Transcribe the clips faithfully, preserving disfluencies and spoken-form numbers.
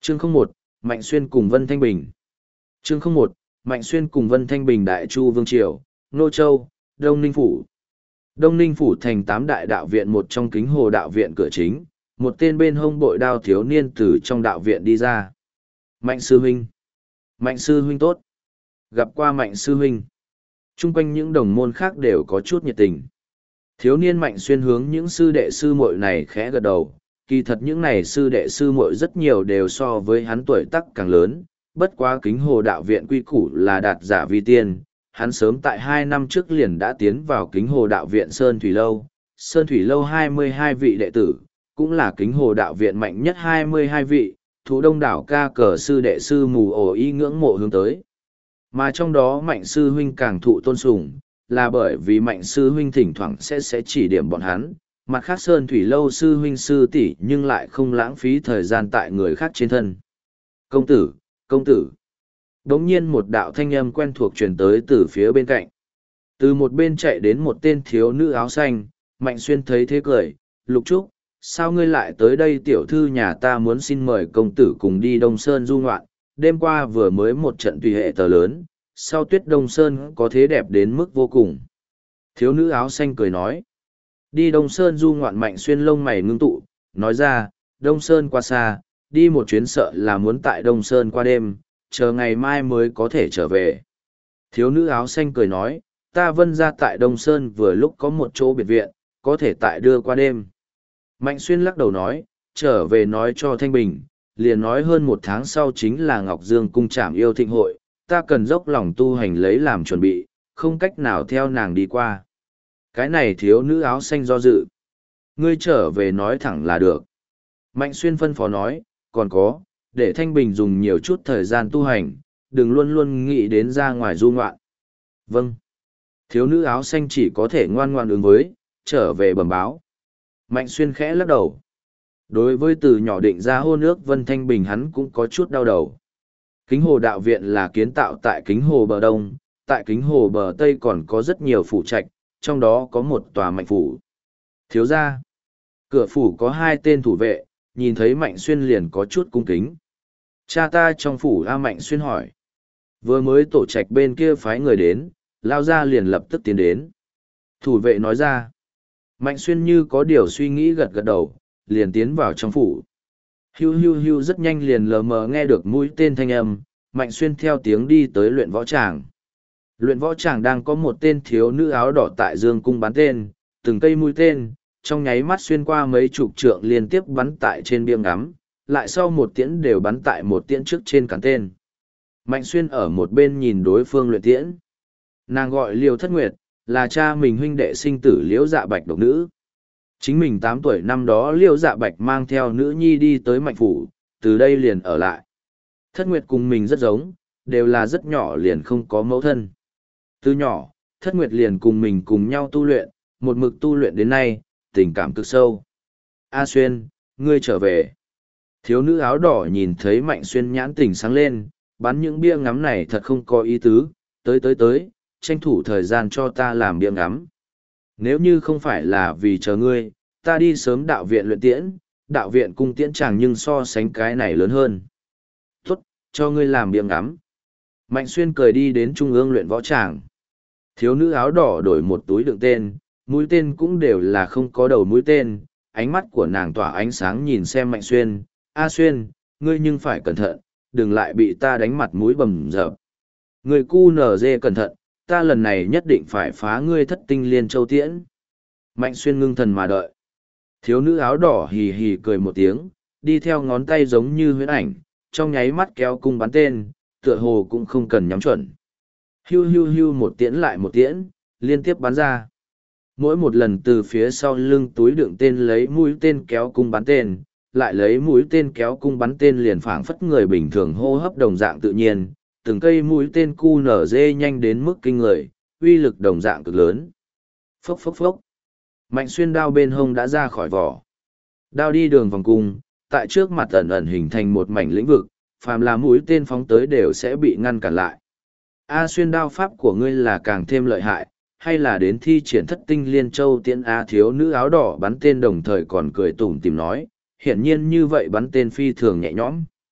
Chương không một, Mạnh Xuyên cùng Vân Thanh Bình. Chương không một, Mạnh Xuyên cùng Vân Thanh Bình Đại Chu Vương Triều, Nô Châu, Đông Ninh Phủ. Đông Ninh Phủ thành tám đại đạo viện một trong Kính Hồ đạo viện cửa chính, một tên bên hông bội đao thiếu niên từ trong đạo viện đi ra. Mạnh sư huynh. Mạnh sư huynh tốt. Gặp qua Mạnh sư huynh. Trung quanh những đồng môn khác đều có chút nhiệt tình. Thiếu niên Mạnh Xuyên hướng những sư đệ sư muội này khẽ gật đầu. Kỳ thật những này sư đệ sư muội rất nhiều đều so với hắn tuổi tác càng lớn, bất quá Kính Hồ đạo viện quy củ là đạt giả vi tiên, hắn sớm tại hai năm trước liền đã tiến vào Kính Hồ đạo viện Sơn Thủy Lâu. Sơn Thủy Lâu hai mươi hai vị đệ tử, cũng là Kính Hồ đạo viện mạnh nhất hai mươi hai vị, thủ đông đảo ca cờ sư đệ sư mù ổ y ngưỡng mộ hướng tới. Mà trong đó Mạnh sư huynh càng thụ tôn sùng, là bởi vì Mạnh sư huynh thỉnh thoảng sẽ sẽ chỉ điểm bọn hắn, mặt khác Sơn Thủy Lâu sư huynh sư tỷ nhưng lại không lãng phí thời gian tại người khác trên thân. Công tử, công tử. Đống nhiên một đạo thanh âm quen thuộc truyền tới từ phía bên cạnh. Từ một bên chạy đến một tên thiếu nữ áo xanh, Mạnh Xuyên thấy thế cười, Lục Trúc, sao ngươi lại tới đây? Tiểu thư nhà ta muốn xin mời công tử cùng đi Đông Sơn du ngoạn, đêm qua vừa mới một trận tùy hệ tờ lớn, sau tuyết Đông Sơn có thế đẹp đến mức vô cùng. Thiếu nữ áo xanh cười nói, đi Đông Sơn du ngoạn. Mạnh Xuyên lông mày ngưng tụ, nói ra, Đông Sơn qua xa, đi một chuyến sợ là muốn tại Đông Sơn qua đêm, chờ ngày mai mới có thể trở về. Thiếu nữ áo xanh cười nói, ta Vân ra tại Đông Sơn vừa lúc có một chỗ biệt viện, có thể tại đưa qua đêm. Mạnh Xuyên lắc đầu nói, trở về nói cho Thanh Bình, liền nói hơn một tháng sau chính là Ngọc Dương cung trảm yêu thịnh hội, ta cần dốc lòng tu hành lấy làm chuẩn bị, không cách nào theo nàng đi qua. Cái này thiếu nữ áo xanh do dự. Ngươi trở về nói thẳng là được. Mạnh Xuyên phân phó nói, còn có, để Thanh Bình dùng nhiều chút thời gian tu hành, đừng luôn luôn nghĩ đến ra ngoài du ngoạn. Vâng. Thiếu nữ áo xanh chỉ có thể ngoan ngoan ứng với, trở về bẩm báo. Mạnh Xuyên khẽ lắc đầu. Đối với từ nhỏ định ra hôn ước Vân Thanh Bình hắn cũng có chút đau đầu. Kính Hồ đạo viện là kiến tạo tại Kính Hồ bờ Đông, tại Kính Hồ bờ Tây còn có rất nhiều phủ trạch, trong đó có một tòa Mạnh phủ. Thiếu gia, cửa phủ có hai tên thủ vệ, nhìn thấy Mạnh Xuyên liền có chút cung kính. Cha ta trong phủ. A Mạnh Xuyên hỏi. Vừa mới tổ trạch bên kia phái người đến, lao ra liền lập tức tiến đến. Thủ vệ nói ra. Mạnh Xuyên như có điều suy nghĩ gật gật đầu, liền tiến vào trong phủ. Hiu hiu hiu rất nhanh liền lờ mờ nghe được mũi tên thanh âm, Mạnh Xuyên theo tiếng đi tới luyện võ tràng. Luyện võ tràng đang có một tên thiếu nữ áo đỏ tại dương cung bắn tên, từng cây mũi tên, trong nháy mắt xuyên qua mấy chục trượng liên tiếp bắn tại trên biếng ngắm, lại sau một tiễn đều bắn tại một tiễn trước trên cán tên. Mạnh Xuyên ở một bên nhìn đối phương luyện tiễn. Nàng gọi Liêu Thất Nguyệt, là cha mình huynh đệ sinh tử Liễu Dạ Bạch độc nữ. Chính mình tám tuổi năm đó Liễu Dạ Bạch mang theo nữ nhi đi tới Mạnh phủ, từ đây liền ở lại. Thất Nguyệt cùng mình rất giống, đều là rất nhỏ liền không có mẫu thân. Từ nhỏ, Thất Nguyệt liền cùng mình cùng nhau tu luyện, một mực tu luyện đến nay, tình cảm cực sâu. A Xuyên, ngươi trở về. Thiếu nữ áo đỏ nhìn thấy Mạnh Xuyên nhãn tỉnh sáng lên, bắn những bia ngắm này thật không có ý tứ, tới tới tới, tranh thủ thời gian cho ta làm bia ngắm. Nếu như không phải là vì chờ ngươi, ta đi sớm đạo viện luyện tiễn, đạo viện cung tiễn chàng nhưng so sánh cái này lớn hơn. Tốt, cho ngươi làm bia ngắm. Mạnh Xuyên cười đi đến trung ương luyện võ tràng. Thiếu nữ áo đỏ đổi một túi đựng tên, mũi tên cũng đều là không có đầu mũi tên, ánh mắt của nàng tỏa ánh sáng nhìn xem Mạnh Xuyên. A Xuyên, ngươi nhưng phải cẩn thận, đừng lại bị ta đánh mặt mũi bầm dập. Ngươi cu nở dê cẩn thận, ta lần này nhất định phải phá ngươi thất tinh liên châu tiễn. Mạnh Xuyên ngưng thần mà đợi. Thiếu nữ áo đỏ hì hì cười một tiếng, đi theo ngón tay giống như huyễn ảnh, trong nháy mắt kéo cung bắn tên, tựa hồ cũng không cần nhắm chuẩn. Hiu hiu hiu một tiễn lại một tiễn, liên tiếp bắn ra. Mỗi một lần từ phía sau lưng túi đựng tên lấy mũi tên kéo cung bắn tên, lại lấy mũi tên kéo cung bắn tên liền phảng phất người bình thường hô hấp đồng dạng tự nhiên, từng cây mũi tên cu nở dê nhanh đến mức kinh người, uy lực đồng dạng cực lớn. Phốc phốc phốc. Mạnh Xuyên đao bên hông đã ra khỏi vỏ. Đao đi đường vòng cung, tại trước mặt ẩn ẩn hình thành một mảnh lĩnh vực, phàm là mũi tên phóng tới đều sẽ bị ngăn cản lại. A Xuyên đao pháp của ngươi là càng thêm lợi hại, hay là đến thi triển thất tinh liên châu tiễn? A thiếu nữ áo đỏ bắn tên đồng thời còn cười tủm tìm nói, hiển nhiên như vậy bắn tên phi thường nhẹ nhõm.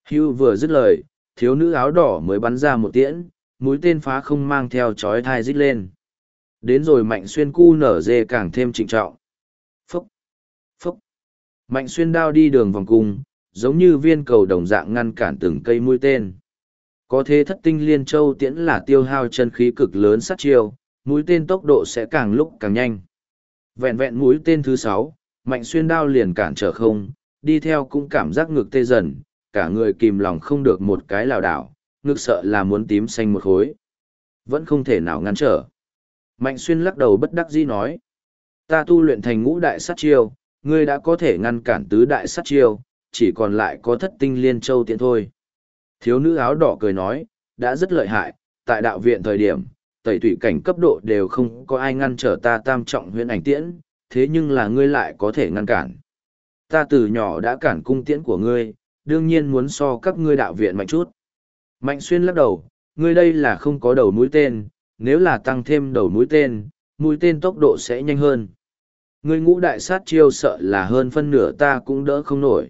Hưu vừa dứt lời, thiếu nữ áo đỏ mới bắn ra một tiễn, mũi tên phá không mang theo chói thai rít lên. Đến rồi Mạnh Xuyên cu nở dê càng thêm trịnh trọng. Phúc! Phúc! Mạnh Xuyên đao đi đường vòng cung, giống như viên cầu đồng dạng ngăn cản từng cây mũi tên. Có thế thất tinh liên châu tiễn là tiêu hao chân khí cực lớn sát chiêu, mũi tên tốc độ sẽ càng lúc càng nhanh. Vẹn vẹn mũi tên thứ sáu, Mạnh Xuyên đao liền cản trở không, đi theo cũng cảm giác ngực tê dần, cả người kìm lòng không được một cái lảo đảo, ngực sợ là muốn tím xanh một khối. Vẫn không thể nào ngăn trở. Mạnh Xuyên lắc đầu bất đắc dĩ nói. Ta tu luyện thành ngũ đại sát chiêu, ngươi đã có thể ngăn cản tứ đại sát chiêu, chỉ còn lại có thất tinh liên châu tiện thôi. Thiếu nữ áo đỏ cười nói, đã rất lợi hại, tại đạo viện thời điểm, tẩy tủy cảnh cấp độ đều không có ai ngăn trở ta tam trọng huyễn ảnh tiễn, thế nhưng là ngươi lại có thể ngăn cản. Ta từ nhỏ đã cản cung tiễn của ngươi, đương nhiên muốn so các ngươi đạo viện mạnh chút. Mạnh Xuyên lắc đầu, ngươi đây là không có đầu mũi tên, nếu là tăng thêm đầu mũi tên, mũi tên tốc độ sẽ nhanh hơn. Ngươi ngũ đại sát chiêu sợ là hơn phân nửa ta cũng đỡ không nổi.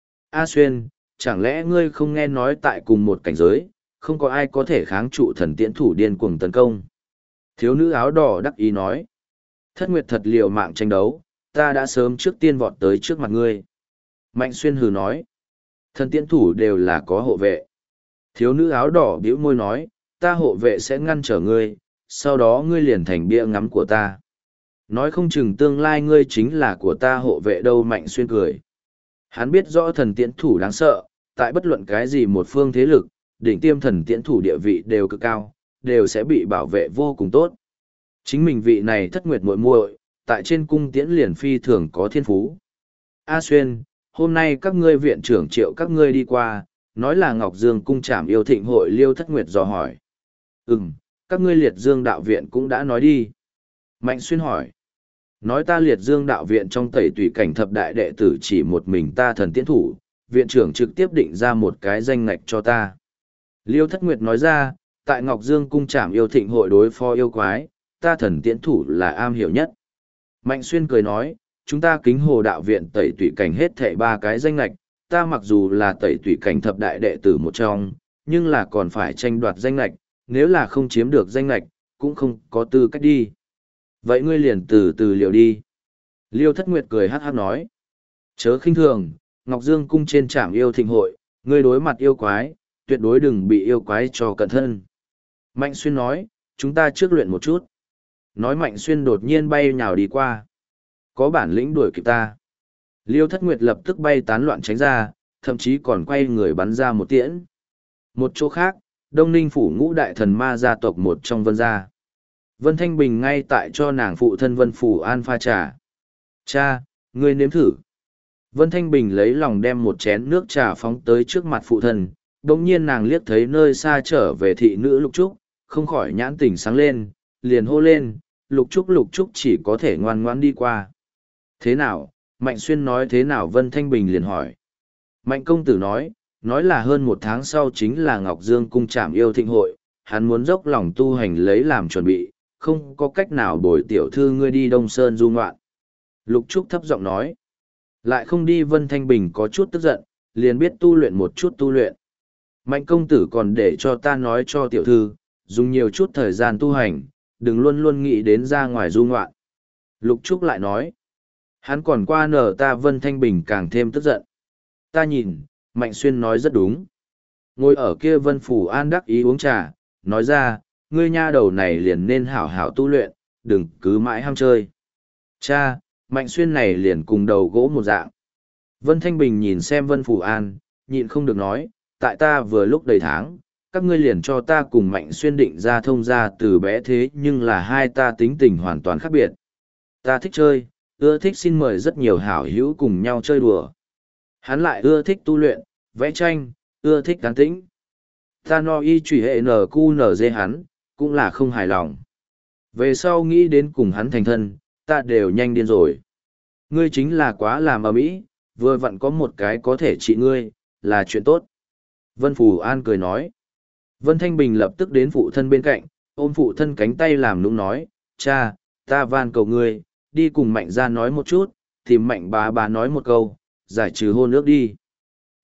A Xuyên, chẳng lẽ ngươi không nghe nói tại cùng một cảnh giới, không có ai có thể kháng trụ thần tiễn thủ điên cuồng tấn công. Thiếu nữ áo đỏ đắc ý nói. Thất Nguyệt thật liều mạng tranh đấu, ta đã sớm trước tiên vọt tới trước mặt ngươi. Mạnh Xuyên hừ nói. Thần tiễn thủ đều là có hộ vệ. Thiếu nữ áo đỏ bĩu môi nói, ta hộ vệ sẽ ngăn trở ngươi, sau đó ngươi liền thành bia ngắm của ta. Nói không chừng tương lai ngươi chính là của ta hộ vệ đâu. Mạnh Xuyên cười. Hắn biết rõ thần tiễn thủ đáng sợ, tại bất luận cái gì một phương thế lực, đỉnh tiêm thần tiễn thủ địa vị đều cực cao, đều sẽ bị bảo vệ vô cùng tốt. Chính mình vị này Thất Nguyệt muội muội, tại trên cung tiễn liền phi thường có thiên phú. A Xuyên, hôm nay các ngươi viện trưởng triệu các ngươi đi qua, nói là Ngọc Dương cung trảm yêu thịnh hội Liêu Thất Nguyệt dò hỏi. Ừm, các ngươi Liệt Dương đạo viện cũng đã nói đi. Mạnh Xuyên hỏi. Nói ta Liệt Dương đạo viện trong tẩy tùy cảnh thập đại đệ tử chỉ một mình ta thần tiễn thủ, viện trưởng trực tiếp định ra một cái danh ngạch cho ta. Liêu Thất Nguyệt nói ra, tại Ngọc Dương cung trảm yêu thịnh hội đối phó yêu quái, ta thần tiễn thủ là am hiểu nhất. Mạnh Xuyên cười nói, chúng ta Kính Hồ đạo viện tẩy tùy cảnh hết thảy ba cái danh ngạch, ta mặc dù là tẩy tùy cảnh thập đại đệ tử một trong, nhưng là còn phải tranh đoạt danh ngạch, nếu là không chiếm được danh ngạch, cũng không có tư cách đi. Vậy ngươi liền từ từ liệu đi. Liêu Thất Nguyệt cười hát hát nói. Chớ khinh thường, Ngọc Dương cung trên trảm yêu thịnh hội, ngươi đối mặt yêu quái, tuyệt đối đừng bị yêu quái cho cẩn thân. Mạnh Xuyên nói, chúng ta trước luyện một chút. Nói Mạnh Xuyên đột nhiên bay nhào đi qua. Có bản lĩnh đuổi kịp ta. Liêu Thất Nguyệt lập tức bay tán loạn tránh ra, thậm chí còn quay người bắn ra một tiễn. Một chỗ khác, Đông Ninh phủ ngũ đại thần ma gia tộc một trong Vân gia. Vân Thanh Bình ngay tại cho nàng phụ thân Vân Phủ An pha trà. Cha, ngươi nếm thử. Vân Thanh Bình lấy lòng đem một chén nước trà phóng tới trước mặt phụ thân. Đống nhiên nàng liếc thấy nơi xa trở về thị nữ Lục Trúc, không khỏi nhãn tỉnh sáng lên, liền hô lên, Lục Trúc Lục Trúc chỉ có thể ngoan ngoãn đi qua. Thế nào, Mạnh Xuyên nói thế nào? Vân Thanh Bình liền hỏi. Mạnh công tử nói, nói là hơn một tháng sau chính là Ngọc Dương cung trảm yêu thịnh hội, hắn muốn dốc lòng tu hành lấy làm chuẩn bị, không có cách nào bồi tiểu thư ngươi đi Đông Sơn du ngoạn. Lục Trúc thấp giọng nói. Lại không đi. Vân Thanh Bình có chút tức giận, liền biết tu luyện một chút tu luyện. Mạnh công tử còn để cho ta nói cho tiểu thư, dùng nhiều chút thời gian tu hành, đừng luôn luôn nghĩ đến ra ngoài du ngoạn. Lục Trúc lại nói. Hắn còn qua nở ta. Vân Thanh Bình càng thêm tức giận. Ta nhìn, Mạnh Xuyên nói rất đúng. Ngồi ở kia Vân Phủ An đắc ý uống trà, nói ra, ngươi nha đầu này liền nên hảo hảo tu luyện, đừng cứ mãi ham chơi. Cha, Mạnh Xuyên này liền cùng đầu gỗ một dạng. Vân Thanh Bình nhìn xem Vân Phủ An, nhịn không được nói, tại ta vừa lúc đầy tháng, các ngươi liền cho ta cùng Mạnh Xuyên định ra thông ra từ bé thế nhưng là hai ta tính tình hoàn toàn khác biệt. Ta thích chơi, ưa thích xin mời rất nhiều hảo hữu cùng nhau chơi đùa. Hắn lại ưa thích tu luyện, vẽ tranh, ưa thích cán tĩnh. Ta no y trùy hệ nờ cu nờ dê hắn, cũng là không hài lòng. Về sau nghĩ đến cùng hắn thành thân, ta đều nhanh điên rồi. Ngươi chính là quá làm ầm ĩ, vừa vặn có một cái có thể trị ngươi, là chuyện tốt. Vân Phù An cười nói. Vân Thanh Bình lập tức đến phụ thân bên cạnh, ôm phụ thân cánh tay làm nũng nói, cha, ta van cầu ngươi, đi cùng Mạnh ra nói một chút, tìm Mạnh bà bà nói một câu, giải trừ hôn ước đi.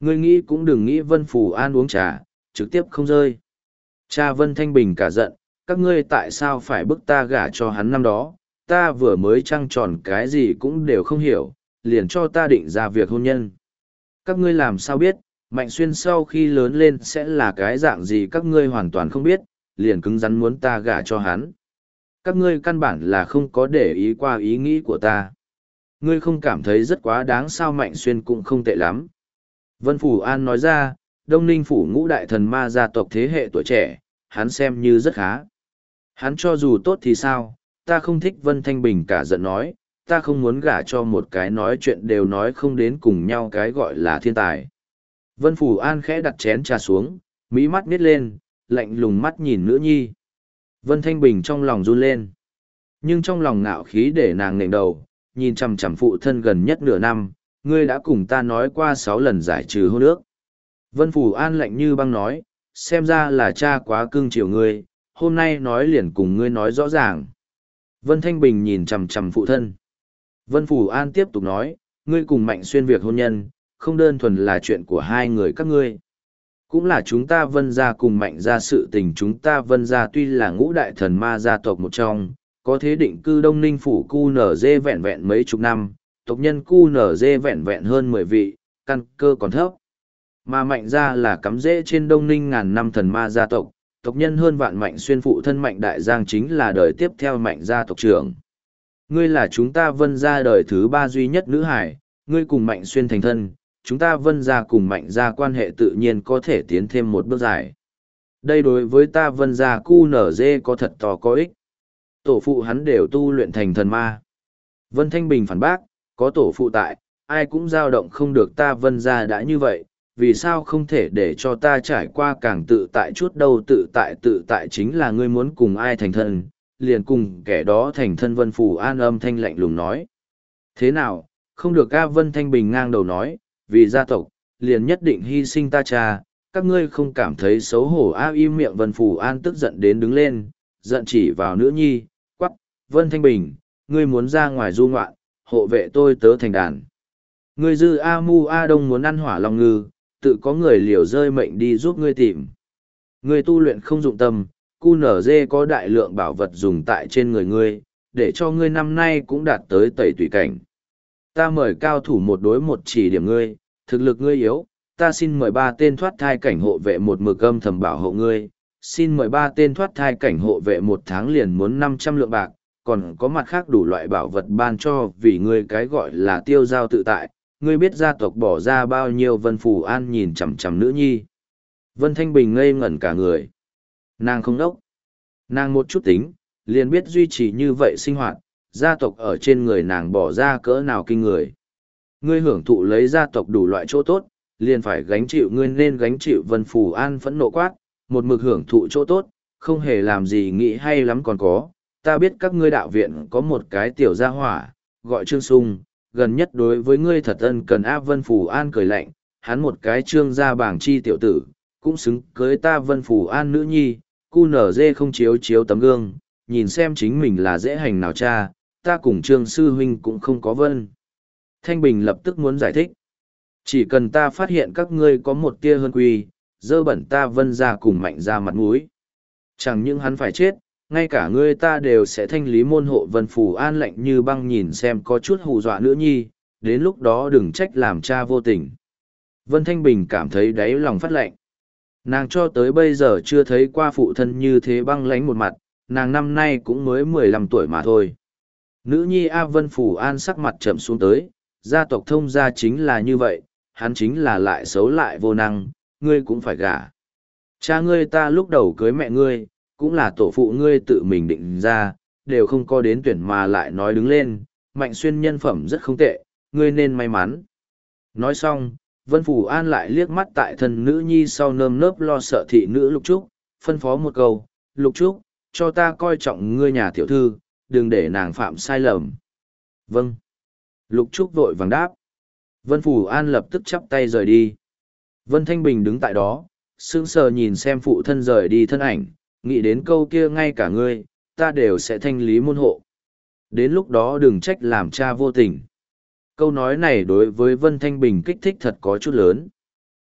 Ngươi nghĩ cũng đừng nghĩ Vân Phù An uống trà, trực tiếp không rơi. Cha Vân Thanh Bình cả giận, các ngươi tại sao phải bức ta gả cho hắn năm đó, ta vừa mới trăng tròn cái gì cũng đều không hiểu, liền cho ta định ra việc hôn nhân. Các ngươi làm sao biết, Mạnh Xuyên sau khi lớn lên sẽ là cái dạng gì các ngươi hoàn toàn không biết, liền cứng rắn muốn ta gả cho hắn. Các ngươi căn bản là không có để ý qua ý nghĩ của ta. Ngươi không cảm thấy rất quá đáng sao? Mạnh Xuyên cũng không tệ lắm. Vân Phủ An nói ra, Đông Ninh Phủ ngũ đại thần ma gia tộc thế hệ tuổi trẻ, hắn xem như rất khá. Hắn cho dù tốt thì sao, ta không thích. Vân Thanh Bình cả giận nói, ta không muốn gả cho một cái nói chuyện đều nói không đến cùng nhau cái gọi là thiên tài. Vân Phủ An khẽ đặt chén trà xuống, mí mắt nít lên, lạnh lùng mắt nhìn nữ nhi. Vân Thanh Bình trong lòng run lên. Nhưng trong lòng ngạo khí để nàng nện đầu, nhìn chằm chằm phụ thân gần nhất nửa năm, ngươi đã cùng ta nói qua sáu lần giải trừ hôn ước. Vân Phủ An lạnh như băng nói, xem ra là cha quá cưng chiều ngươi, hôm nay nói liền cùng ngươi nói rõ ràng. Vân Thanh Bình nhìn chằm chằm phụ thân. Vân Phủ An tiếp tục nói, ngươi cùng Mạnh Xuyên việc hôn nhân, không đơn thuần là chuyện của hai người các ngươi. Cũng là chúng ta Vân gia cùng Mạnh gia sự tình. Chúng ta Vân gia tuy là ngũ đại thần ma gia tộc một trong, có thế định cư Đông Ninh Phủ cu nở dê vẹn vẹn mấy chục năm, tộc nhân cu nở dê vẹn vẹn hơn mười vị, căn cơ còn thấp. Mà Mạnh gia là cắm rễ trên Đông Ninh ngàn năm thần ma gia tộc, tộc nhân hơn vạn. Mạnh Xuyên phụ thân Mạnh Đại Giang chính là đời tiếp theo Mạnh gia tộc trưởng. Ngươi là chúng ta Vân gia đời thứ ba duy nhất nữ hải, ngươi cùng Mạnh Xuyên thành thân, chúng ta Vân gia cùng Mạnh gia quan hệ tự nhiên có thể tiến thêm một bước dài. Đây đối với ta Vân gia cu nở dê có thật to có ích. Tổ phụ hắn đều tu luyện thành thần ma. Vân Thanh Bình phản bác, có tổ phụ tại, ai cũng dao động không được. Ta Vân gia đã như vậy, vì sao không thể để cho ta trải qua càng tự tại chút đâu? Tự tại tự tại chính là ngươi muốn cùng ai thành thân, liền cùng kẻ đó thành thân. Vân Phủ An âm thanh lạnh lùng nói. Thế nào, không được? A Vân Thanh Bình ngang đầu nói, vì gia tộc, liền nhất định hy sinh ta cha, các ngươi không cảm thấy xấu hổ? A im miệng. Vân Phủ An tức giận đến đứng lên, giận chỉ vào nữ nhi, quắc, Vân Thanh Bình, ngươi muốn ra ngoài du ngoạn, hộ vệ tôi tớ thành đàn. Ngươi dư A Mu A Đông muốn ăn hỏa long ngư, tự có người liều rơi mệnh đi giúp ngươi tìm. Ngươi tu luyện không dụng tâm, cu nở dê có đại lượng bảo vật dùng tại trên người ngươi, để cho ngươi năm nay cũng đạt tới tẩy tùy cảnh. Ta mời cao thủ một đối một chỉ điểm ngươi, thực lực ngươi yếu, ta xin mời ba tên thoát thai cảnh hộ vệ một mực âm thầm bảo hộ ngươi, xin mời ba tên thoát thai cảnh hộ vệ một tháng liền muốn năm trăm lượng bạc, còn có mặt khác đủ loại bảo vật ban cho vì ngươi cái gọi là tiêu giao tự tại. Ngươi biết gia tộc bỏ ra bao nhiêu? Vân Phủ An nhìn chằm chằm nữ nhi. Vân Thanh Bình ngây ngẩn cả người. Nàng không đốc. Nàng một chút tính, liền biết duy trì như vậy sinh hoạt, gia tộc ở trên người nàng bỏ ra cỡ nào kinh người. Ngươi hưởng thụ lấy gia tộc đủ loại chỗ tốt, liền phải gánh chịu ngươi nên gánh chịu. Vân Phủ An phẫn nộ quát, một mực hưởng thụ chỗ tốt, không hề làm gì nghĩ hay lắm còn có. Ta biết các ngươi đạo viện có một cái tiểu gia hỏa, gọi Trương Sung, gần nhất đối với ngươi thật ân cần. A Vân Phủ An cười lạnh, hắn một cái Trương gia bảng chi tiểu tử, cũng xứng cưới ta Vân Phủ An nữ nhi. Cu nở dê không chiếu chiếu tấm gương, nhìn xem chính mình là dễ hành nào cha, ta cùng Trương sư huynh cũng không có. Vân Thanh Bình lập tức muốn giải thích. Chỉ cần ta phát hiện các ngươi có một tia hơn quy, dơ bẩn ta Vân gia cùng Mạnh gia mặt mũi, chẳng những hắn phải chết, ngay cả ngươi ta đều sẽ thanh lý môn hộ. Vân Phủ An lạnh như băng nhìn xem có chút hù dọa nữ nhi, đến lúc đó đừng trách làm cha vô tình. Vân Thanh Bình cảm thấy đáy lòng phát lạnh. Nàng cho tới bây giờ chưa thấy qua phụ thân như thế băng lánh một mặt, nàng năm nay cũng mới mười lăm tuổi mà thôi. Nữ nhi A Vân Phủ An sắc mặt chậm xuống tới, gia tộc Thông gia chính là như vậy, hắn chính là lại xấu lại vô năng, ngươi cũng phải gả. Cha ngươi ta lúc đầu cưới mẹ ngươi, cũng là tổ phụ ngươi tự mình định ra, đều không có đến tuyển mà lại nói đứng lên, Mạnh Xuyên nhân phẩm rất không tệ, ngươi nên may mắn. Nói xong, Vân Phủ An lại liếc mắt tại thân nữ nhi sau nơm nớp lo sợ thị nữ Lục Trúc, phân phó một câu, Lục Trúc, cho ta coi trọng ngươi nhà tiểu thư, đừng để nàng phạm sai lầm. Vâng. Lục Trúc vội vàng đáp. Vân Phủ An lập tức chắp tay rời đi. Vân Thanh Bình đứng tại đó, sững sờ nhìn xem phụ thân rời đi thân ảnh, nghĩ đến câu kia ngay cả ngươi, ta đều sẽ thanh lý môn hộ. Đến lúc đó đừng trách làm cha vô tình. Câu nói này đối với Vân Thanh Bình kích thích thật có chút lớn.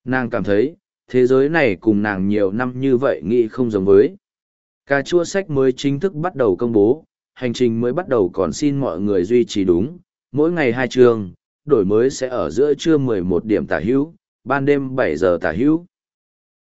Nàng cảm thấy, thế giới này cùng nàng nhiều năm như vậy nghĩ không giống với. Cà chua sách mới chính thức bắt đầu công bố, hành trình mới bắt đầu còn xin mọi người duy trì đúng, mỗi ngày hai chương, đổi mới sẽ ở giữa trưa mười một điểm tả hữu, ban đêm bảy giờ tả hữu.